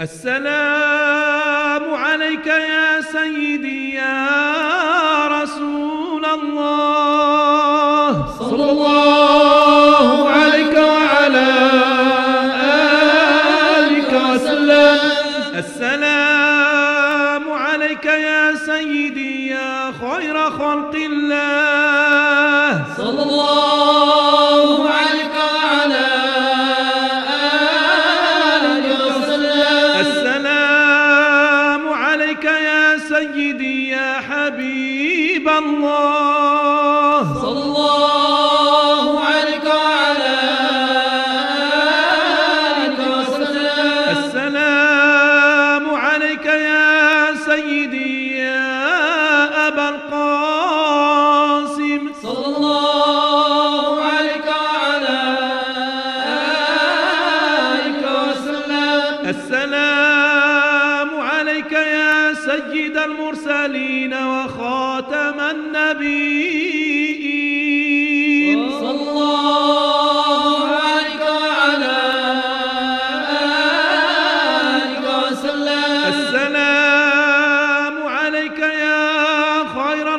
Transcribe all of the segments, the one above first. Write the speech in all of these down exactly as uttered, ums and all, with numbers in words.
السلام عليك يا سيدي يا رسول الله صلى الله عليك وعلى آلك وسلم. السلام عليك يا سيدي يا خير خلق الله صلى الله عليك وعلى آلك وسلم. السلام عليك يا سيدي يا حبيب الله صلى الله عليك وعلى آلك وسلم. السلام عليك يا سيدي يا أبا القاسم صلى الله عليك وعلى آلك وسلم. السلام عليك يا سيد المرسلين وخاتم النبيين صلى الله عليك وعلى آلك وسلم. السلام عليك يا خير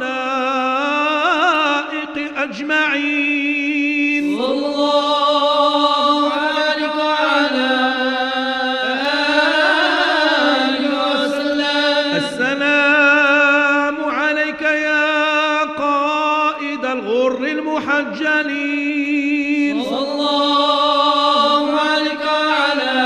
الخلائق أجمعين صلى الله عليك وعلى آلك وسلم. السلام عليك يا قائد الغر المحجلين صلى الله عليك وعلى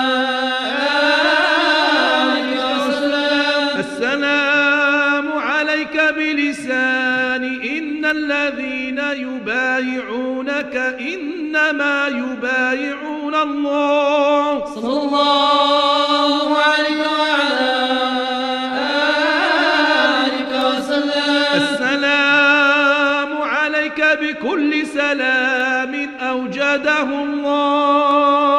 آلك وسلم. السلام عليك بلسان إن الذين يبايعونك إنما يبايعون الله صلى الله عليك وعلى آلك وسلم. السلام عليك بكل سلام أوجده الله